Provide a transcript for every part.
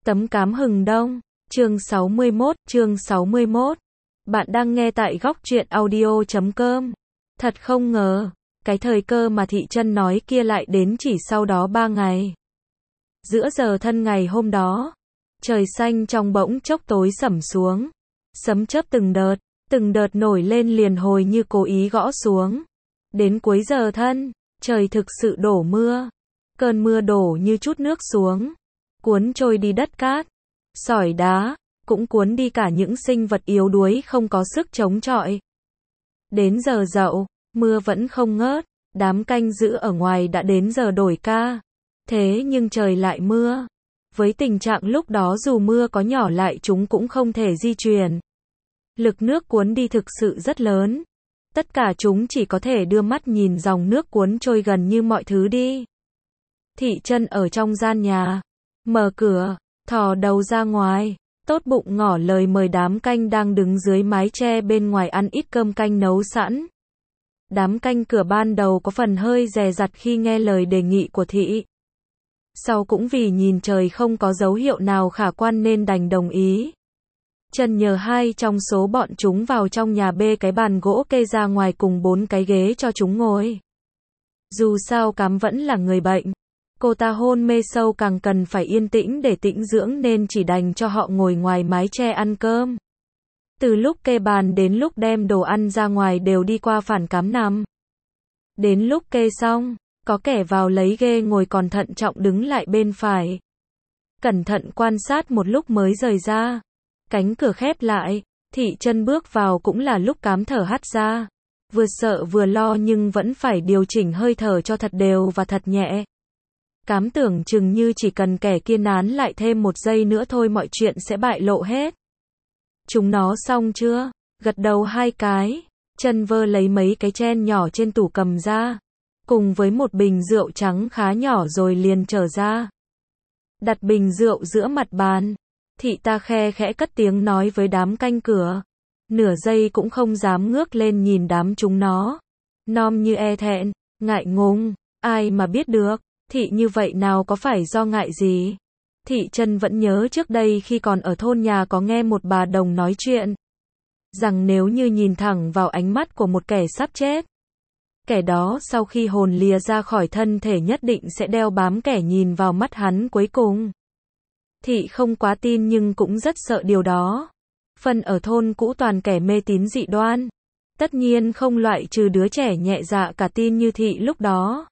Tấm cám hừng đông, chương 61. Bạn đang nghe tại góc truyện audio.com. Thật không ngờ, cái thời cơ mà Thị Chân nói kia lại đến chỉ sau đó 3 ngày. Giữa giờ thân ngày hôm đó, trời xanh trong bỗng chốc tối sẫm xuống. Sấm chớp từng đợt nổi lên liền hồi như cố ý gõ xuống. Đến cuối giờ thân, trời thực sự đổ mưa. Cơn mưa đổ như chút nước xuống, cuốn trôi đi đất cát, sỏi đá, cũng cuốn đi cả những sinh vật yếu đuối không có sức chống chọi. Đến giờ dậu, mưa vẫn không ngớt, đám canh giữ ở ngoài đã đến giờ đổi ca. Thế nhưng trời lại mưa. Với tình trạng lúc đó dù mưa có nhỏ lại chúng cũng không thể di chuyển. Lực nước cuốn đi thực sự rất lớn. Tất cả chúng chỉ có thể đưa mắt nhìn dòng nước cuốn trôi gần như mọi thứ đi. Thị Chân ở trong gian nhà, mở cửa, thò đầu ra ngoài, tốt bụng ngỏ lời mời đám canh đang đứng dưới mái che bên ngoài ăn ít cơm canh nấu sẵn. Đám canh cửa ban đầu có phần hơi dè dặt khi nghe lời đề nghị của Thị. Sau cũng vì nhìn trời không có dấu hiệu nào khả quan nên đành đồng ý. Chân nhờ 2 trong số bọn chúng vào trong nhà bê cái bàn gỗ kê ra ngoài cùng 4 cái ghế cho chúng ngồi. Dù sao Cám vẫn là người bệnh. Cô ta hôn mê sâu càng cần phải yên tĩnh để tĩnh dưỡng nên chỉ đành cho họ ngồi ngoài mái che ăn cơm. Từ lúc kê bàn đến lúc đem đồ ăn ra ngoài đều đi qua phản Cám nằm. Đến lúc kê xong, có kẻ vào lấy ghê ngồi còn thận trọng đứng lại bên phải. Cẩn thận quan sát một lúc mới rời ra. Cánh cửa khép lại, Thị Chân bước vào cũng là lúc Cám thở hắt ra. Vừa sợ vừa lo nhưng vẫn phải điều chỉnh hơi thở cho thật đều và thật nhẹ. Cám tưởng chừng như chỉ cần kẻ kia nán lại thêm 1 giây nữa thôi mọi chuyện sẽ bại lộ hết. Chúng nó xong chưa? Gật đầu 2 cái, Chân vơ lấy mấy cái chén nhỏ trên tủ cầm ra, cùng với một bình rượu trắng khá nhỏ rồi liền trở ra. Đặt bình rượu giữa mặt bàn, Thị ta khe khẽ cất tiếng nói với đám canh cửa. Nửa giây cũng không dám ngước lên nhìn đám chúng nó. Nom như e thẹn, ngại ngùng, ai mà biết được. Thị như vậy nào có phải do ngại gì. Thị Chân vẫn nhớ trước đây khi còn ở thôn nhà có nghe một bà đồng nói chuyện. Rằng nếu như nhìn thẳng vào ánh mắt của một kẻ sắp chết, kẻ đó sau khi hồn lìa ra khỏi thân thể nhất định sẽ đeo bám kẻ nhìn vào mắt hắn cuối cùng. Thị không quá tin nhưng cũng rất sợ điều đó. Phần ở thôn cũ toàn kẻ mê tín dị đoan. Tất nhiên không loại trừ đứa trẻ nhẹ dạ cả tin như Thị lúc đó.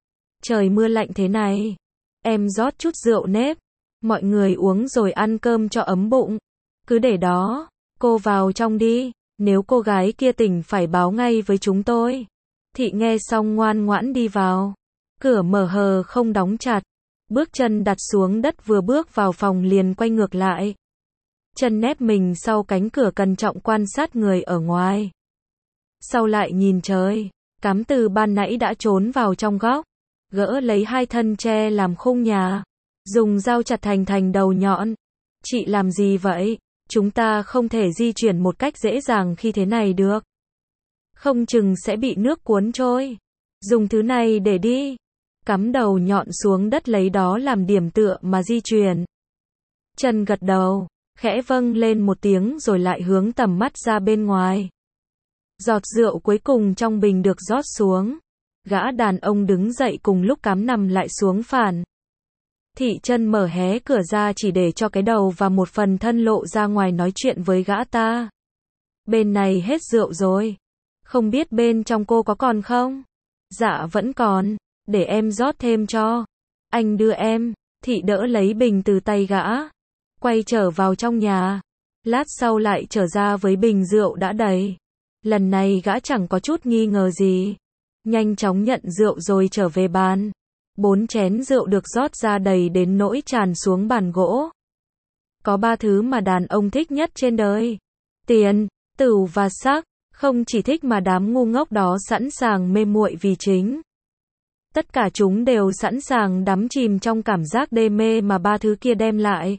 Trời mưa lạnh thế này, em rót chút rượu nếp, mọi người uống rồi ăn cơm cho ấm bụng. Cứ để đó, cô vào trong đi, nếu cô gái kia tỉnh phải báo ngay với chúng tôi. Thị nghe xong ngoan ngoãn đi vào. Cửa mở hờ không đóng chặt. Bước chân đặt xuống đất vừa bước vào phòng liền quay ngược lại. Chân nép mình sau cánh cửa cẩn trọng quan sát người ở ngoài. Sau lại nhìn trời, Cám từ ban nãy đã trốn vào trong góc. Gỡ lấy 2 thân tre làm khung nhà. Dùng dao chặt thành đầu nhọn. Chị làm gì vậy? Chúng ta không thể di chuyển một cách dễ dàng khi thế này được. Không chừng sẽ bị nước cuốn trôi. Dùng thứ này để đi. Cắm đầu nhọn xuống đất lấy đó làm điểm tựa mà di chuyển. Chân gật đầu, khẽ vâng lên một tiếng rồi lại hướng tầm mắt ra bên ngoài. Giọt rượu cuối cùng trong bình được rót xuống. Gã đàn ông đứng dậy cùng lúc Cám nằm lại xuống phản. Thị Chân mở hé cửa ra chỉ để cho cái đầu và một phần thân lộ ra ngoài nói chuyện với gã ta. Bên này hết rượu rồi. Không biết bên trong cô có còn không? Dạ vẫn còn, để em rót thêm cho. Anh đưa em. Thị đỡ lấy bình từ tay gã. Quay trở vào trong nhà. Lát sau lại trở ra với bình rượu đã đầy. Lần này gã chẳng có chút nghi ngờ gì. Nhanh chóng nhận rượu rồi trở về bàn. 4 chén rượu được rót ra đầy đến nỗi tràn xuống bàn gỗ. Có 3 thứ mà đàn ông thích nhất trên đời. Tiền, tửu và sắc. Không chỉ thích mà đám ngu ngốc đó sẵn sàng mê muội vì chính. Tất cả chúng đều sẵn sàng đắm chìm trong cảm giác đê mê mà 3 thứ kia đem lại.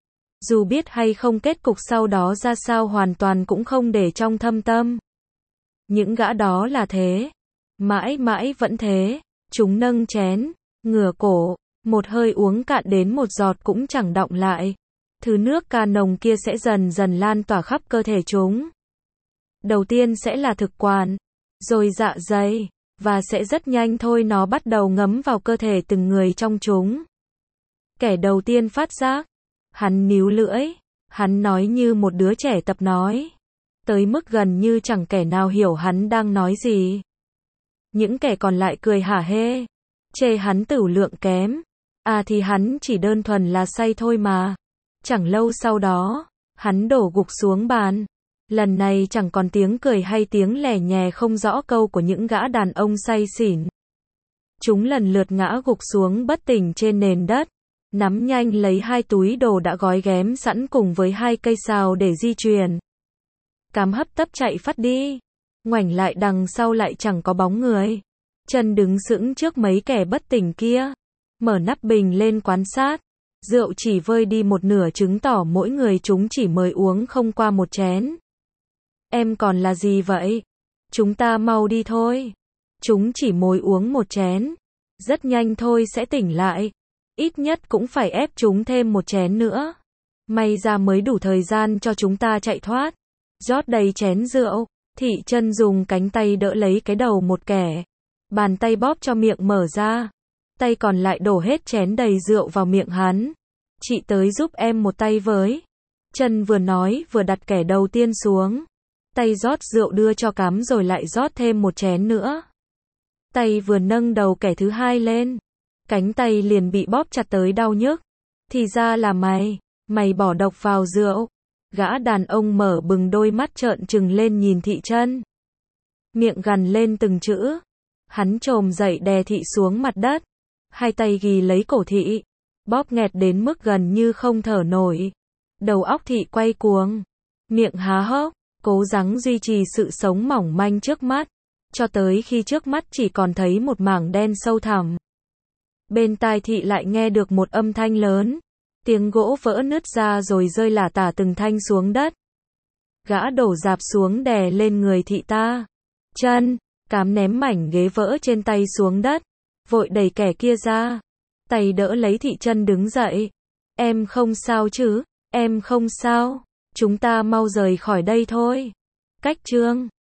Dù biết hay không kết cục sau đó ra sao hoàn toàn cũng không để trong thâm tâm. Những gã đó là thế. Mãi mãi vẫn thế. Chúng nâng chén, ngửa cổ, một hơi uống cạn đến một giọt cũng chẳng đọng lại. Thứ nước ca nồng kia sẽ dần dần lan tỏa khắp cơ thể chúng. Đầu tiên sẽ là thực quản, rồi dạ dày, và sẽ rất nhanh thôi nó bắt đầu ngấm vào cơ thể từng người trong chúng. Kẻ đầu tiên phát giác, hắn níu lưỡi, hắn nói như một đứa trẻ tập nói, tới mức gần như chẳng kẻ nào hiểu hắn đang nói gì. Những kẻ còn lại cười hả hê, chê hắn tửu lượng kém, à thì hắn chỉ đơn thuần là say thôi mà. Chẳng lâu sau đó, hắn đổ gục xuống bàn. Lần này chẳng còn tiếng cười hay tiếng lè nhè không rõ câu của những gã đàn ông say xỉn. Chúng lần lượt ngã gục xuống bất tỉnh trên nền đất, nắm nhanh lấy 2 túi đồ đã gói ghém sẵn cùng với 2 cây sào để di chuyển. Cám hấp tấp chạy phắt đi, ngoảnh lại đằng sau lại chẳng có bóng người. Trần đứng sững trước mấy kẻ bất tỉnh kia, mở nắp bình lên quan sát. Rượu chỉ vơi đi một nửa chứng tỏ mỗi người chúng chỉ mới uống không qua một chén. Em còn là gì vậy? Chúng ta mau đi thôi. Chúng chỉ mới uống một chén. Rất nhanh thôi sẽ tỉnh lại. Ít nhất cũng phải ép chúng thêm một chén nữa. May ra mới đủ thời gian cho chúng ta chạy thoát. Rót đầy chén rượu, Thị Chân dùng cánh tay đỡ lấy cái đầu một kẻ. Bàn tay bóp cho miệng mở ra. Tay còn lại đổ hết chén đầy rượu vào miệng hắn. Chị tới giúp em một tay với. Chân vừa nói vừa đặt kẻ đầu tiên xuống. Tay rót rượu đưa cho Cám rồi lại rót thêm một chén nữa. Tay vừa nâng đầu kẻ thứ hai lên. Cánh tay liền bị bóp chặt tới đau nhức. Thì ra là mày bỏ độc vào rượu. Gã đàn ông mở bừng đôi mắt trợn trừng lên nhìn Thị Chân. Miệng gằn lên từng chữ. Hắn chồm dậy đè Thị xuống mặt đất. 2 tay ghì lấy cổ Thị. Bóp nghẹt đến mức gần như không thở nổi. Đầu óc Thị quay cuồng. Miệng há hốc, cố gắng duy trì sự sống mỏng manh trước mắt. Cho tới khi trước mắt chỉ còn thấy một mảng đen sâu thẳm. Bên tai Thị lại nghe được một âm thanh lớn. Tiếng gỗ vỡ nứt ra rồi rơi lả tả từng thanh xuống đất. Gã đổ rạp xuống đè lên người Thị ta. Chân, Cám ném mảnh ghế vỡ trên tay xuống đất. Vội đẩy kẻ kia ra. Tay đỡ lấy Thị Chân đứng dậy. Em không sao chứ? Em không sao. Chúng ta mau rời khỏi đây thôi. Cách chương